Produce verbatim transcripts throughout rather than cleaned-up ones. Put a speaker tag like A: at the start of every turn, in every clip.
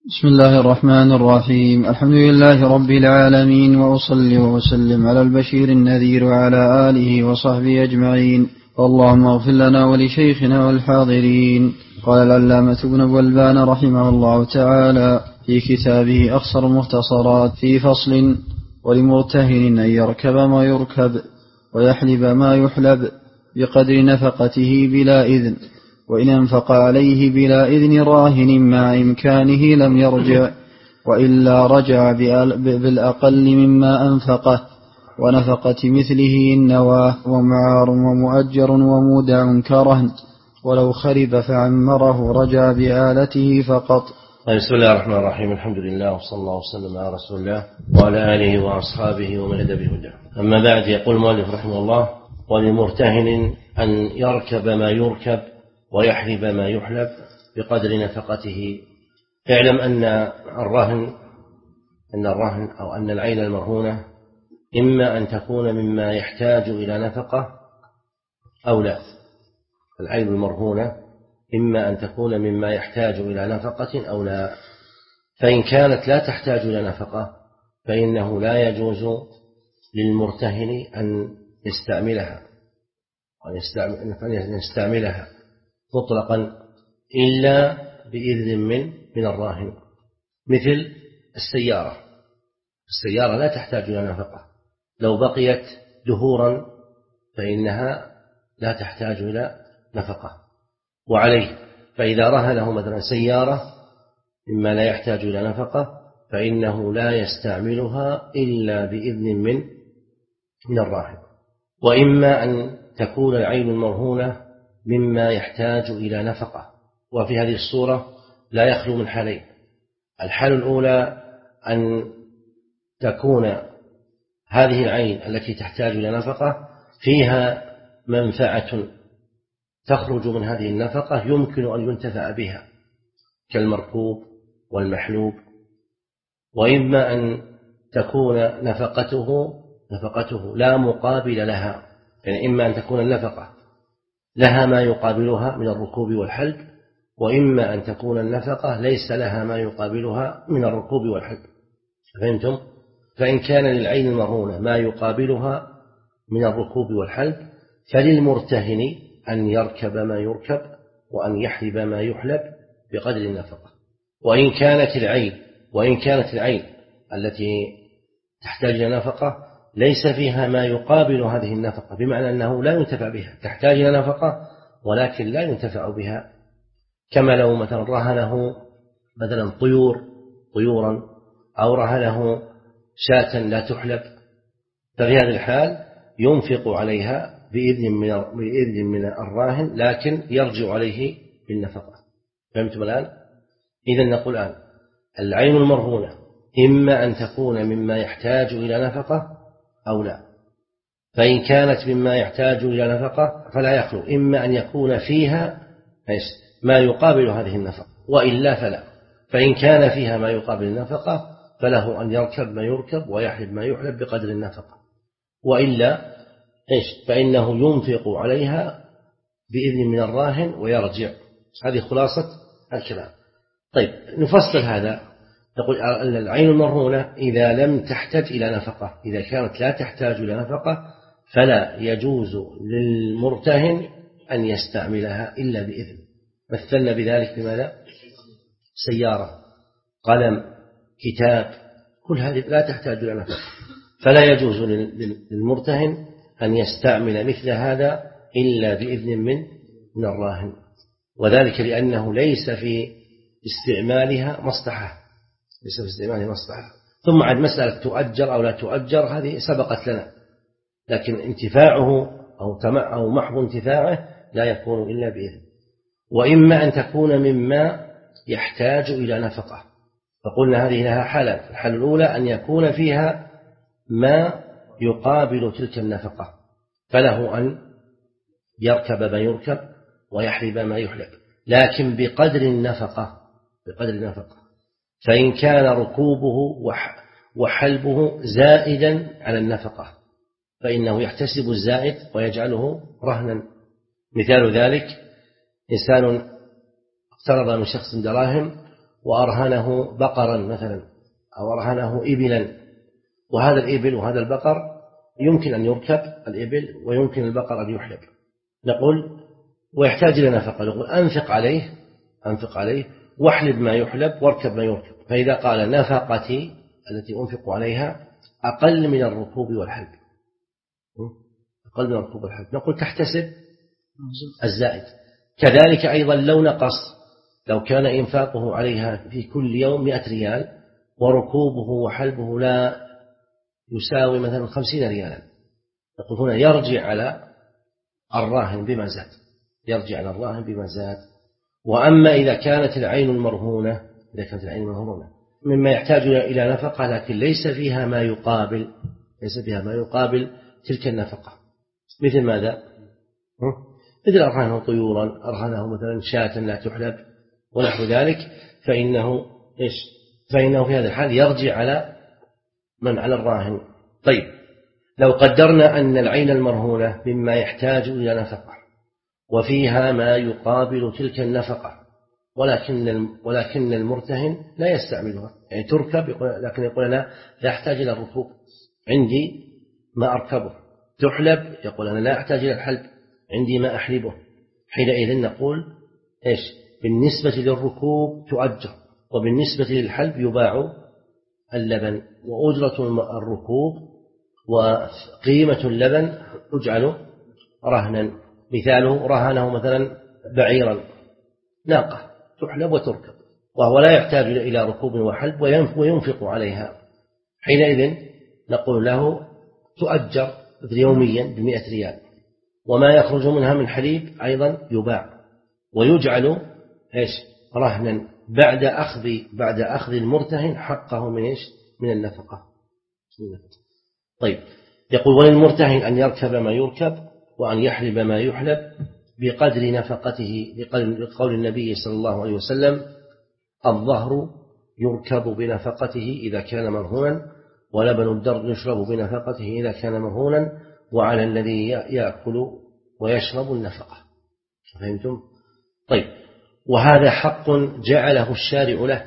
A: بسم الله الرحمن الرحيم. الحمد لله رب العالمين، وأصلي وأسلم على البشير النذير وعلى آله وصحبه أجمعين. اللهم اغفر لنا ولشيخنا والحاضرين. قال العلامة ابن بلبان رحمه الله تعالى في كتابه أخصر المختصرات في فصل: ولمرتهن أن يركب ما يركب ويحلب ما يحلب بقدر نفقته بلا إذن، وإن أنفق عليه بلا إذن راهن مع إمكانه لم يرجع، وإلا رجع بالأقل مما أنفقه ونفقة مثله النواه ومعار ومؤجر ومودع كرهن، ولو خرب فعمره رجع بآلته فقط.
B: بسم الله الرحمن الرحيم. الحمد لله وصلى الله وسلم على رسول الله وعلى آله وأصحابه ومن هدى بهداه. أما بعد، يقول المؤلف رحمه الله: ولمرتهن أن يركب ما يركب ويحلب ما يحلب بقدر نفقته. اعلم أن الرهن أن الرهن أو أن العين المرهونة إما أن تكون مما يحتاج إلى نفقة أو لا. العين المرهونة إما أن تكون مما يحتاج إلى نفقة أو لا. فإن كانت لا تحتاج إلى نفقة فإنه لا يجوز للمرتهن أن يستعملها أن يستعملها مطلقا إلا بإذن من من الراهن. مثل السيارة السيارة لا تحتاج إلى نفقة، لو بقيت دهورا فإنها لا تحتاج إلى نفقة. وعليه فإذا رهنه مثلا سيارة مما لا يحتاج إلى نفقة فإنه لا يستعملها إلا بإذن من من الراهن. وإما أن تكون العين المرهونة مما يحتاج إلى نفقة، وفي هذه الصورة لا يخلو من حالين: الحالة الأولى أن تكون هذه العين التي تحتاج إلى نفقة فيها منفعة تخرج من هذه النفقة يمكن أن ينتفع بها كالمركوب والمحلوب. وإما أن تكون نفقته نفقته لا مقابل لها، يعني إما أن تكون النفقة لها ما يقابلها من الركوب والحلب، وإما أن تكون النفقة ليس لها ما يقابلها من الركوب والحلب. فهمتم؟ فإن كان للعين المرهونة ما يقابلها من الركوب والحلب فللمرتهن أن يركب ما يركب وأن يحلب ما يحلب بقدر النفقة. وإن كانت العين وإن كانت العين التي تحتاج إلى نفقة ليس فيها ما يقابل هذه النفقة، بمعنى أنه لا ينتفع بها، تحتاج إلى نفقة ولكن لا ينتفع بها، كما لو مثلا رهنه مثلا طيور طيورا أو رهنه شاة لا تحلب، ففي هذه الحال ينفق عليها بإذن من بإذن من الراهن لكن يرجع عليه بالنفقة. فهمتم الآن؟ إذن نقول الآن العين المرهونة إما أن تكون مما يحتاج إلى نفقة أو لا. فإن كانت مما يحتاج إلى نفقة فلا يخلو إما أن يكون فيها ما يقابل هذه النفقة، وإلا فلا. فإن كان فيها ما يقابل النفقة فله أن يركب ما يركب ويحلب ما يحلب بقدر النفقة، وإلا إيش فإنه ينفق عليها بإذن من الراهن ويرجع. هذه خلاصة الكلام. طيب نفصل هذا، نقول أن العين المرهونة إذا لم تحتاج إلى نفقة، إذا كانت لا تحتاج إلى نفقة فلا يجوز للمرتهن أن يستعملها إلا بإذن. مثلنا بذلك بماذا؟ سيارة، قلم، كتاب، كل هذه لا تحتاج إلى نفقة، فلا يجوز للمرتهن أن يستعمل مثل هذا إلا بإذن من من الراهن، وذلك لأنه ليس في استعمالها مصلحة ليس في استعمالها مصلحة. ثم عاد مسألة تؤجر أو لا تؤجر هذه سبقت لنا، لكن انتفاعه أو أو محض انتفاعه لا يكون إلا بإذن. وإما أن تكون مما يحتاج إلى نفقة، فقلنا هذه لها حالات: الحالة الأولى أن يكون فيها ما يقابل تلك النفقة فله أن يركب ما يركب ويحلب ما يحلب، لكن بقدر النفقة بقدر النفقة. فإن كان ركوبه وحلبه زائدا على النفقة فإنه يحتسب الزائد ويجعله رهنا. مثال ذلك: إنسان اقترض من شخص دراهم وأرهنه بقرا مثلا أو أرهنه إبلا، وهذا الإبل وهذا البقر يمكن أن يركب الإبل ويمكن البقر أن يحلب، نقول ويحتاج إلى نفقة، نقول أنفق عليه أنفق عليه واحلب ما يحلب واركب ما يركب. فإذا قال نفقتي التي أنفق عليها أقل من الركوب والحلب، أقل من الركوب والحلب، نقول تحتسب الزائد. كذلك أيضا لو نقص، لو كان إنفاقه عليها في كل يوم مئة ريال وركوبه وحلبه لا يساوي مثلا خمسين ريالا، نقول هنا يرجع على الراهن بما زاد، يرجع على الراهن بما زاد. وأما إذا كانت العين المرهونة إذا كانت العين المرهونة مما يحتاج إلى نفقة لكن ليس فيها ما يقابل ليس فيها ما يقابل تلك النفقة، مثل ماذا؟ مثل أرهنه طيورا، أرهنه مثلا شاة لا تحلب ونحو ذلك، فإنه إيش؟ فإنه في هذا الحال يرجع على من على الراهن. طيب لو قدرنا أن العين المرهونة مما يحتاج إلى نفقة وفيها ما يقابل تلك النفقة، ولكن ولكن المرتهن لا يستعملها، يعني تركب يقول لكن يقول أنا لا أحتاج إلى الركوب، عندي ما أركبه. تحلب يقول أنا لا أحتاج إلى الحلب، عندي ما أحلبه. حينئذ نقول إيش؟ بالنسبة للركوب تؤجر، وبالنسبة للحلب يباع اللبن، وأجرة الركوب وقيمة اللبن تجعل رهنا. مثاله رهنه مثلا بعيرا، ناقة تحلب وتركب وهو لا يحتاج إلى ركوب وحلب وينفق عليها، حينئذ نقول له تؤجر يوميا بمئة ريال، وما يخرج منها من حليب أيضا يباع ويجعل إيش؟ رهنا بعد أخذ بعد أخذ المرتهن حقه من إيش؟ من النفقة. طيب يقول وللمرتهن أن يركب ما يركب وأن يحلب ما يحلب بقدر نفقته، لقول النبي صلى الله عليه وسلم الظهر يركب بنفقته إذا كان مرهونا، ولبن الدر يشرب بنفقته إذا كان مرهونا، وعلى الذي يأكل ويشرب النفقة. فهمتم؟ طيب وهذا حق جعله الشارع له،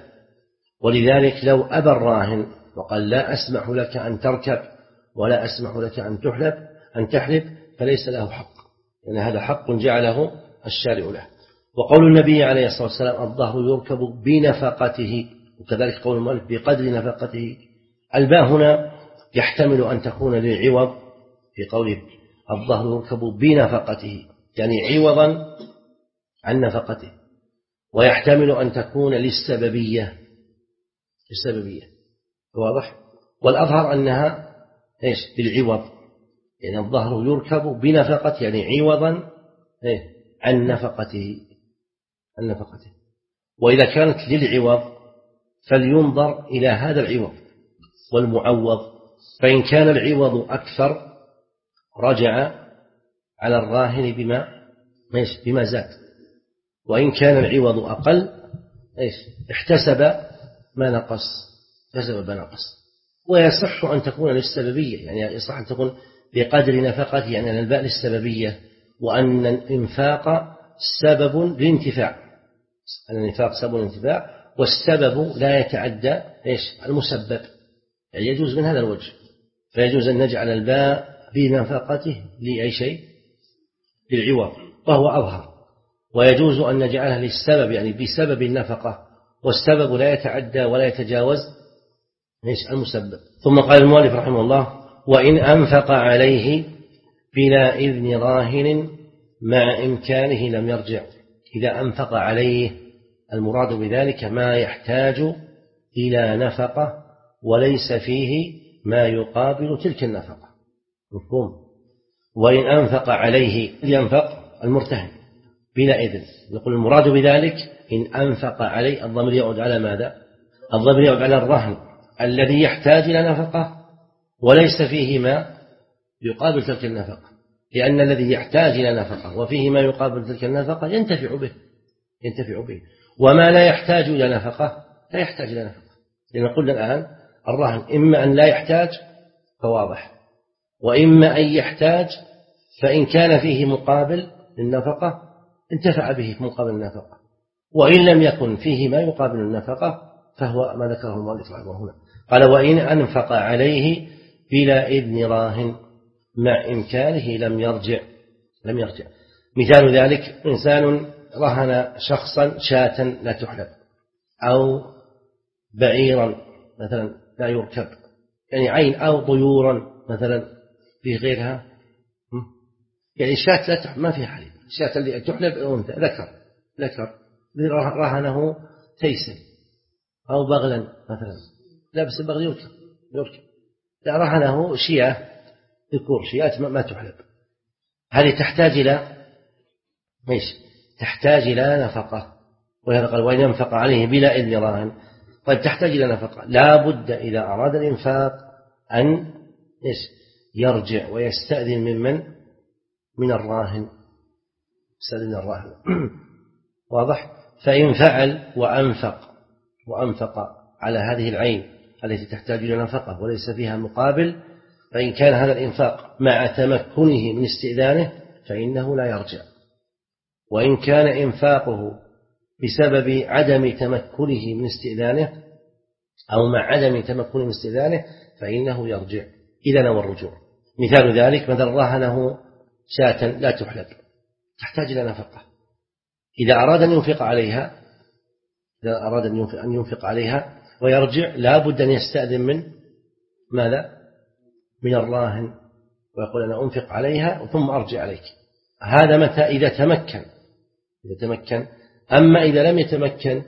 B: ولذلك لو أبى الراهن وقال لا أسمح لك أن تركب ولا أسمح لك أن تحلب أن تحلب فليس له حق، لأن يعني هذا حق جعله الشارع له. وقول النبي عليه الصلاة والسلام الظهر يركب بنفقته، وكذلك قول المؤلف بقدر نفقته، الباء هنا يحتمل أن تكون للعوض في قوله الظهر يركب بنفقته يعني عوضا عن نفقته، ويحتمل أن تكون للسببية السببية واضح؟ والأظهر أنها إيش؟ بالعوض، يعني الظهر يركب بنفقة يعني عوضا إيه؟ عن نفقته عن نفقته. وإذا كانت للعوض فلينظر إلى هذا العوض والمعوض، فإن كان العوض أكثر رجع على الراهن بما إيش؟ بما زاد، وإن كان العوض أقل إيش؟ احتسب ما نقص احتسب ما نقص. ويصح أن تكون للسببية، يعني يصح أن تكون بقدر نفقته، يعني أن الباء للسببية، وأن الإنفاق سبب للانتفاع، أن الإنفاق سبب للانتفاع، والسبب لا يتعدى إيش؟ المسبب، يعني يجوز من هذا الوجه، فيجوز أن نجعل الباء بنفقته لأي شيء للعوض وهو أظهر، ويجوز أن نجعلها للسبب يعني بسبب النفقة، والسبب لا يتعدى ولا يتجاوز إيش؟ المسبب. ثم قال المؤلف رحمه الله وإن أنفق عليه بلا إذن راهن مع إمكانه لم يرجع. إذا أنفق عليه المراد بذلك ما يحتاج إلى نفقة وليس فيه ما يقابل تلك النفقة، مفهوم؟ وإن أنفق عليه ينفق المرتهن بلا إذن، نقول المراد بذلك إن أنفق عليه الضمير يعود على ماذا؟ الضمير يعود على الرهن الذي يحتاج إلى نفقة وليس فيه ما يقابل تلك النفقة، لأن الذي يحتاج إلى نفقة وفيه ما يقابل تلك النفقة ينتفع به ينتفع به وما لا يحتاج إلى نفقة لا يحتاج إلى نفقة. لأن قلنا الآن الرهن إما أن لا يحتاج فواضح، وإما أن يحتاج فإن كان فيه مقابل للنفقة انتفع به في مقابل النفقة، وإن لم يكن فيه ما يقابل النفقة فهو ما ذكره المؤلف رحمه الله هنا. قال وإن أنفق عليه بلا إذن راهن مع إمكانه لم يرجع لم يرجع مثال ذلك إنسان رهن شخصا شاة لا تحلب أو بعيرا مثلا لا يركب، يعني عين، أو طيورا مثلا في غيرها، يعني شاة لا تحلب ما فيها حليب، الشاة اللي تحلب أنثى ذكر ذكر رهنه تيسا أو بغلا مثلا، لا بس البغل يركب يركب لا رهنه شياه ذكور شيات ما تحلب، هذه تحتاج إلى ايش؟ تحتاج إلى نفقة، ولهذا قال وإن ينفق عليه بلا إذن راهن. طيب تحتاج إلى نفقة، لا بد إذا أراد الإنفاق أن ايش؟ يرجع ويستأذن من من؟ من الراهن، يستأذن من الراهن واضح؟ فإن فعل وأنفق وأنفق على هذه العين التي تحتاج إلى نفقة وليس فيها مقابل، فإن كان هذا الإنفاق مع تمكنه من استئذانه فإنه لا يرجع، وإن كان إنفاقه بسبب عدم تمكنه من استئذانه أو مع عدم تمكنه من استئذانه فإنه يرجع إذا نوى الرجوع. مثال ذلك مثلا رهنه شاة لا تحلب تحتاج إلى نفقة، إذا أراد أن ينفق عليها إذا أراد أن ينفق عليها ويرجع لا بد أن يستأذن من ماذا؟ من الراهن، ويقول أنا أنفق عليها ثم أرجع عليك. هذا متى؟ إذا تمكن إذا تمكن أما إذا لم يتمكن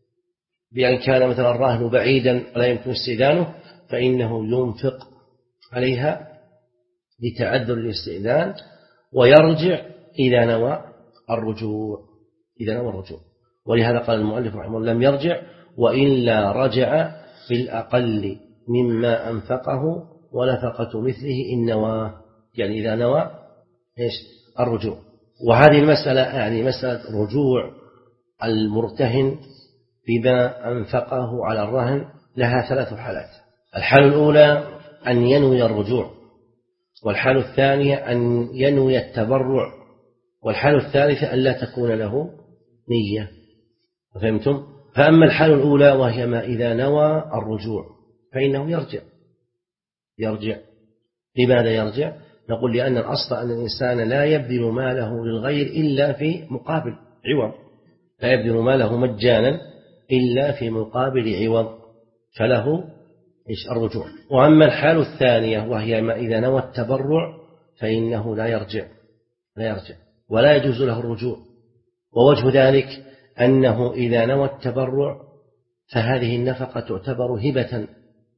B: بأن كان مثلا الراهن بعيدا ولا يمكن استئذانه فإنه ينفق عليها لتعذر الاستئذان ويرجع إذا نوى الرجوع إذا نوى الرجوع. ولهذا قال المؤلف رحمه الله لم يرجع وإلا رجع بالأقل مما أنفقه ونفقة مثله إن نوى، يعني إذا نوى إيش؟ الرجوع. وهذه المسألة يعني مسألة رجوع المرتهن بما أنفقه على الرهن لها ثلاث حالات. الحالة الأولى أن ينوي الرجوع، والحالة الثانية أن ينوي التبرع، والحالة الثالثة أن لا تكون له نية. فهمتم؟ فأما الحالة الأولى وهي ما إذا نوى الرجوع فإنه يرجع يرجع لماذا يرجع؟ نقول لأن الأصل أن الإنسان لا يبذل ماله للغير إلا في مقابل عوض، لا يبذل ماله مجانا إلا في مقابل عوض، فله إيش؟ الرجوع. وأما الحالة الثانية وهي ما إذا نوى التبرع فإنه لا يرجع لا يرجع ولا يجوز له الرجوع. ووجه ذلك أنه إذا نوى التبرع فهذه النفقة تعتبر هبة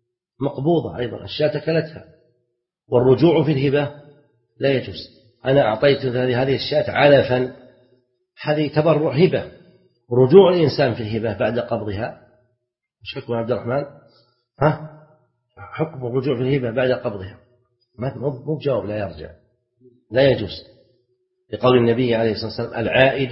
B: مقبوضة أيضا، الشاة كلتها، والرجوع في الهبة لا يجوز. أنا أعطيت هذه الشاة علفا، هذه تبرع هبة، رجوع الإنسان في الهبة بعد قبضها مش حكم عبد الرحمن؟ ها؟ حكم الرجوع في الهبة بعد قبضها مو بجواب لا يرجع لا يجوز، لقول النبي عليه الصلاة والسلام العائد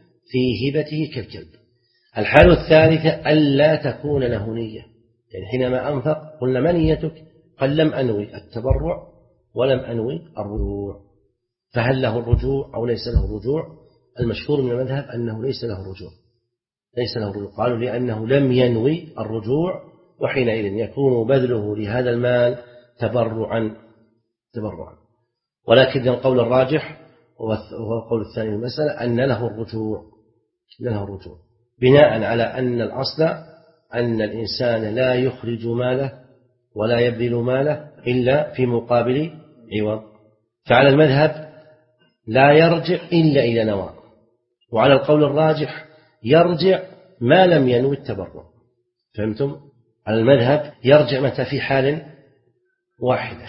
B: في هبته كالكلب. الحالة الثالثة ألا تكون له نية، يعني حينما أنفق قلنا ما نيتك؟ قال لم أنوي التبرع ولم أنوي الرجوع، فهل له الرجوع أو ليس له الرجوع؟ المشهور من المذهب أنه ليس له الرجوع ليس له الرجوع قالوا لأنه لم ينوي الرجوع، وحينئذ يكون بذله لهذا المال تبرعا تبرعا ولكن القول الراجح وهو القول الثاني المسألة أن له الرجوع له الرجوع بناء على أن الأصل أن الإنسان لا يخرج ماله ولا يبذل ماله إلا في مقابل عوض. فعلى المذهب لا يرجع إلا إذا نوى، وعلى القول الراجح يرجع ما لم ينوي التبرع. فهمتم؟ على المذهب يرجع متى؟ في حال واحدة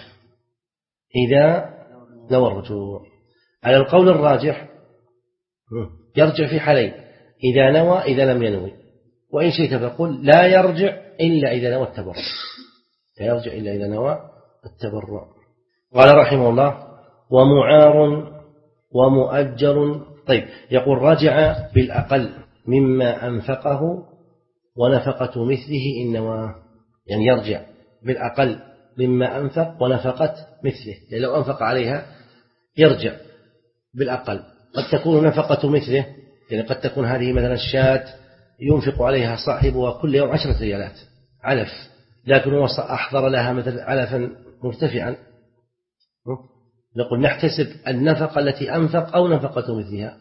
B: إذا نوى الرجوع. على القول الراجح يرجع في حالين، إذا نوى إذا لم ينوي، وإن شئت فقل لا يرجع إلا إذا نوى التبرع، لا يرجع إلا إذا نوى التبرع. قال رحمه الله ومعار ومؤجر. طيب يقول رجع بالأقل مما أنفقه ونفقة مثله إن نوى، يعني يرجع بالأقل مما أنفق ونفقة مثله، يعني لو أنفق عليها يرجع بالأقل. قد تكون نفقة مثله يعني قد تكون هذه مثلا الشاة ينفق عليها صاحبها كل يوم عشرة ريالات علف، لكن هو أحضر لها مثل علفا مرتفعا، نقول نحتسب النفقة التي أنفق أو نفقة مثلها؟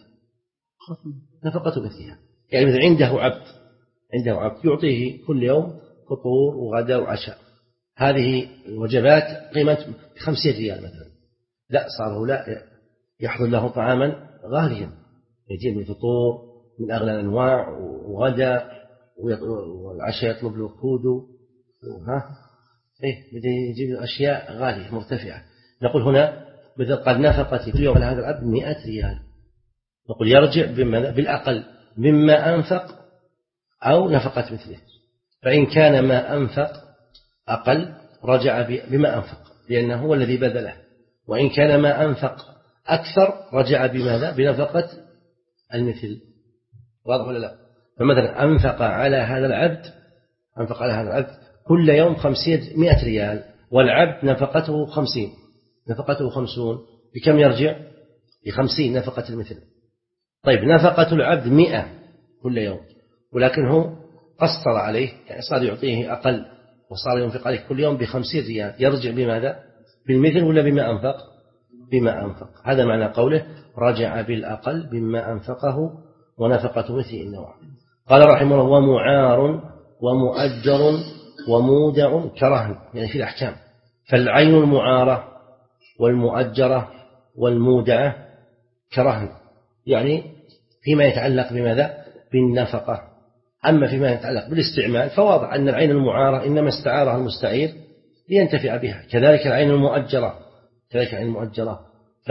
B: نفقة مثلها. يعني مثل عنده عبد عنده عبد يعطيه كل يوم فطور وغداء وعشاء، هذه الوجبات قيمة خمسين ريال مثلا، لا صار هو لا يحضر له طعاما غاليا، يجيب الفطور من أغلى الأنواع وغداء والعشاء يطلب له كودو، ها إيه بدي يجيب أشياء غالية مرتفعة. نقول هنا مثل قد نفقت كل يوم على هذا العبد مئة ريال، نقول يرجع بالأقل مما أنفق أو نفقة مثله، فإن كان ما أنفق أقل رجع بما أنفق لأنه هو الذي بذله، وإن كان ما أنفق أكثر رجع بماذا؟ بنفقة المثل. واضح ولا لا؟ فمثلا أنفق على هذا العبد أنفق على هذا العبد كل يوم خمسين مئة ريال، والعبد نفقته خمسين نفقته خمسون، بكم يرجع؟ بخمسين نفقة المثل. طيب نفقة العبد مئة كل يوم، ولكنه قصر عليه، يعني صار يعطيه أقل وصار ينفق عليه كل يوم بخمسين ريال، يرجع بماذا؟ بالمثل ولا بما أنفق؟ بما أنفق. هذا معنى قوله رجع بالأقل بما أنفقه ونفقة مثل النوع. قال رحمه الله ومعار ومؤجر ومودع كرهن، يعني في الأحكام. فالعين المعارة والمؤجرة والمودعة كرهن، يعني فيما يتعلق بماذا؟ بالنفقة. أما فيما يتعلق بالاستعمال فواضح أن العين المعارة إنما استعارها المستعير لينتفع بها، كذلك العين المؤجرة كذلك العين المؤجرة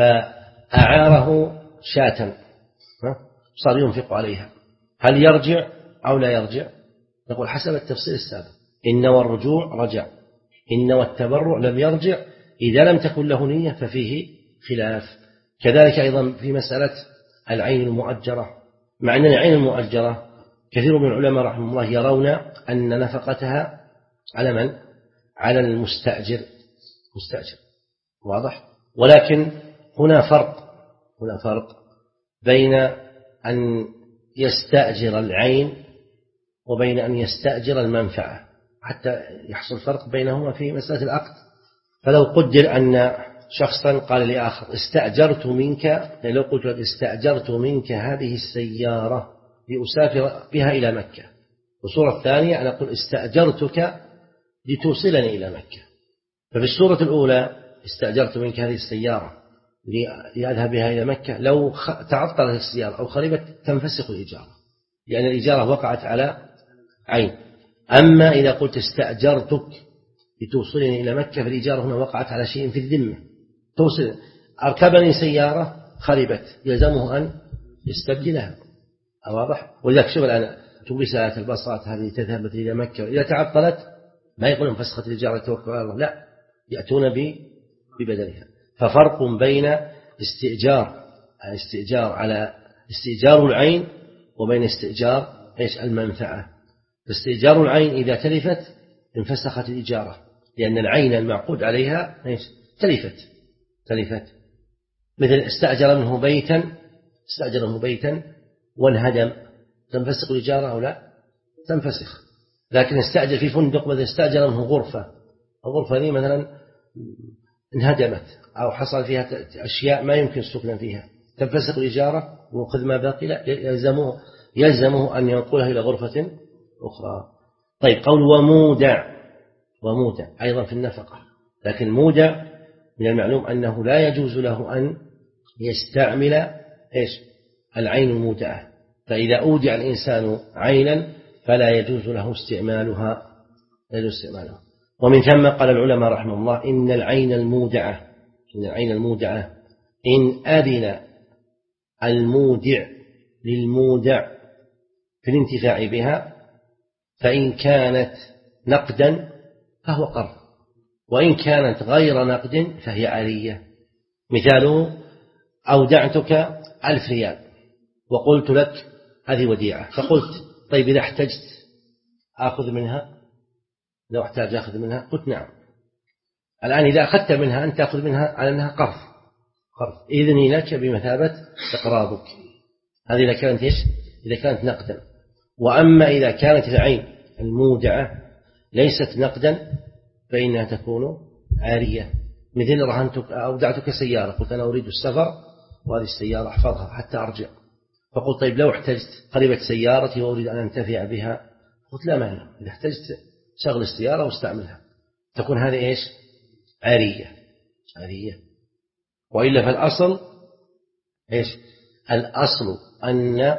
B: فأعاره شاة صار ينفق عليها، هل يرجع أو لا يرجع؟ نقول حسب التفصيل السابق، إن والرجوع رجع، إن والتبرع لم يرجع، إذا لم تكن له نية ففيه خلاف. كذلك أيضا في مسألة العين المؤجرة، مع أن العين المؤجرة كثير من العلماء رحمه الله يرون أن نفقتها على من؟ على المستأجر مستأجر، واضح؟ ولكن هنا فرق هنا فرق بين أن يستأجر العين وبين أن يستأجر المنفعة، حتى يحصل فرق بينهما في مسألة العقد. فلو قدر أن شخصا قال لآخر استأجرت منك، يعني لو قلت لك استأجرت منك هذه السيارة لأسافر بها إلى مكة، والصورة الثانية أنا أقول استأجرتك لتوصلني إلى مكة. ففي الصورة الأولى استأجرت منك هذه السيارة لأذهب بها إلى مكة، لو تعطلت السيارة أو خربت تنفسخ الإجارة، لأن يعني الإجارة وقعت على عين. أما إذا قلت استأجرتك لتوصلني إلى مكة فالإجارة هنا وقعت على شيء في الذمة، توصل أركبني سيارة خربت يلزمه أن يستبدلها، واضح؟ ولذلك شوف الآن توبيسات الباصات هذه تذهب إلى مكة إذا تعطلت ما يقولون فسخت الإجارة توكل على الله، لا، يأتون ببدلها. ففرق بين استئجار استئجار على استئجار العين وبين استئجار إيش المنفعة. استئجار العين إذا تلفت انفسخت الإجارة، لأن العين المعقود عليها إيش تلفت تلفت مثل استأجر منه بيتا استأجر منه بيتا وانهدم، تنفسخ الإجارة أو لا؟ تنفسخ. لكن استأجر في فندق مثلا استأجر منه غرفة، الغرفة دي مثلا انهدمت أو حصل فيها أشياء ما يمكن السكن فيها، تنفسخ الإجارة وخذ ما باقي؟ لا، يلزمه يلزمه أن ينقلها إلى غرفة أخرى. طيب قول ومودع ومودع أيضا في النفقة، لكن مودع من المعلوم أنه لا يجوز له أن يستعمل إيش العين المودعة، فإذا أودع الإنسان عينا فلا يجوز له استعمالها لا يجوز استعمالها. ومن ثم قال العلماء رحمه الله إن العين المودعة إن العين المودعة إن أذن المودع للمودع في الانتفاع بها فإن كانت نقدا فهو قرض، وإن كانت غير نقد فهي عارية. مثاله أودعتك ألف ريال وقلت لك هذه وديعة، فقلت طيب إذا احتجت أخذ منها، لو احتاج أخذ منها قلت نعم. الآن إذا أخذت منها أنت أخذ منها على أنها قرض قرض إذني لك بمثابة إقراضك. هذه إذا كانت إيش؟ إذا كانت نقدا. وأما إذا كانت العين المودعة ليست نقدا فإنها تكون عارية، مثل رهنتك أودعتك سيارة، قلت أنا أريد السفر وهذه السيارة أحفظها حتى أرجع، فقلت طيب لو احتجت قريبة سيارتي وأريد أن أنتفع بها، قلت لا مانع، إذا احتجت شغل السيارة واستعملها، تكون هذه إيش؟ عارية. عارية. وإلا فالأصل إيش؟ الأصل أن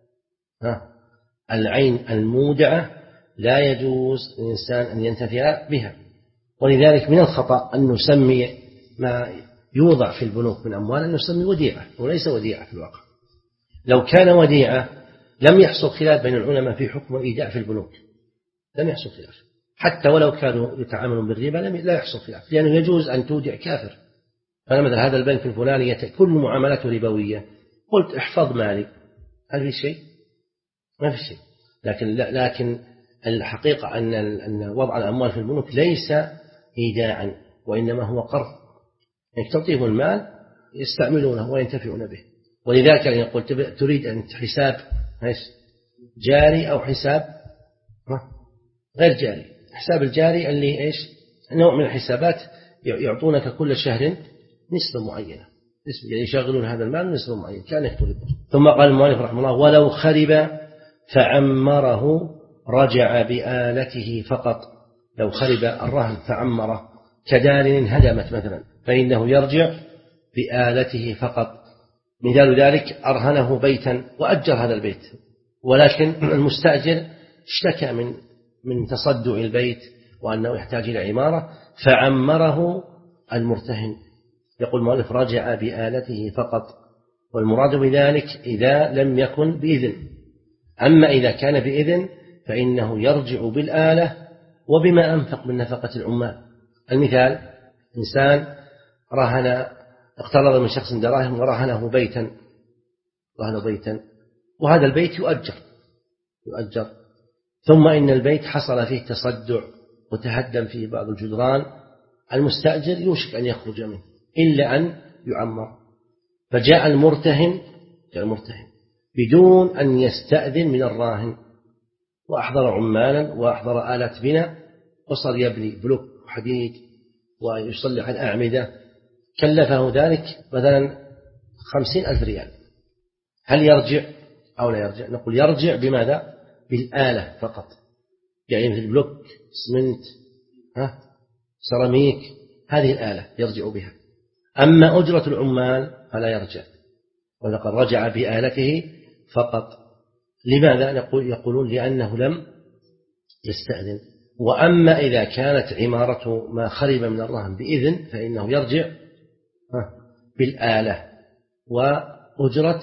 B: العين المودعة لا يجوز للإنسان أن ينتفع بها. ولذلك من الخطأ أن نسمي ما يوضع في البنوك من أموال أن نسمي وديعة، وليس وديعة في الواقع. لو كان وديعة لم يحصل خلاف بين العلماء في حكم الإيداع في البنوك، لم يحصل خلاف، حتى ولو كانوا يتعاملون بالربا لا يحصل خلاف، لأنه يجوز أن تودع كافر. فمثلا هذا البنك الفلاني كل معاملاته ربوية، قلت احفظ مالي، هل في شيء؟ ما في شيء. لكن لكن الحقيقة أن أن وضع الأموال في البنوك ليس إيداعا، وإنما هو قرض، يعني تعطيهم المال يستعملونه وينتفعون به. ولذلك يعني يقول تريد أن حساب جاري أو حساب غير جاري. حساب الجاري اللي إيش؟ نوع من الحسابات يعطونك كل شهر نسبة معينة، يعني يشغلون هذا المال نسبة معينة كأنك تريد. ثم قال المؤلف رحمه الله: ولو خرب فعمره رجع بآلته فقط. لو خرب الرهن فعمره كدار هدمت مثلا فإنه يرجع بآلته فقط. مثال ذلك أرهنه بيتا وأجر هذا البيت، ولكن المستأجر اشتكى من من تصدع البيت وأنه يحتاج إلى عمارة فعمره المرتهن. يقول المؤلف: رجع بآلته فقط. والمراد بذلك إذا لم يكن بإذن. أما إذا كان بإذن فإنه يرجع بالآلة وبما أنفق من نفقة العمال. المثال: إنسان رهن اقترض من شخص دراهم ورهنه بيتا رهن بيتا وهذا البيت يؤجر يؤجر ثم إن البيت حصل فيه تصدع وتهدم فيه بعض الجدران، المستأجر يوشك أن يخرج منه إلا أن يعمر، فجاء المرتهن جاء المرتهن بدون أن يستأذن من الراهن وأحضر عمالا وأحضر آلات بناء وصار يبني بلوك حديد ويصلح الأعمدة، كلفه ذلك مثلا خمسين ألف ريال. هل يرجع أو لا يرجع؟ نقول يرجع بماذا؟ بالآلة فقط، يعني مثل بلوك سمنت ها سيراميك، هذه الآلة يرجع بها. أما أجرة العمال فلا يرجع، ولقد رجع بآلته فقط. لماذا؟ يقولون لأنه لم يستأذن. وأما إذا كانت عمارته ما خرب من الرهن بإذن فإنه يرجع بالآلة وأجرة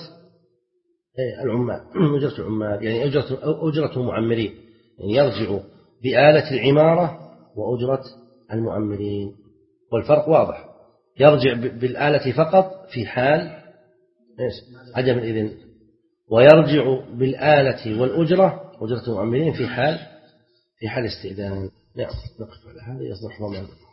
B: العمال أجرة العمال يعني أجرة أجرة المعمرين، يعني يرجع بآلة العمارة وأجرة المعمرين. والفرق واضح، يرجع بالآلة فقط في حال عدم الإذن، ويرجع بالآلة والأجرة أجرة المعمرين في حال في حال استئذان. نعم، نقف على هذا. يصلح الله.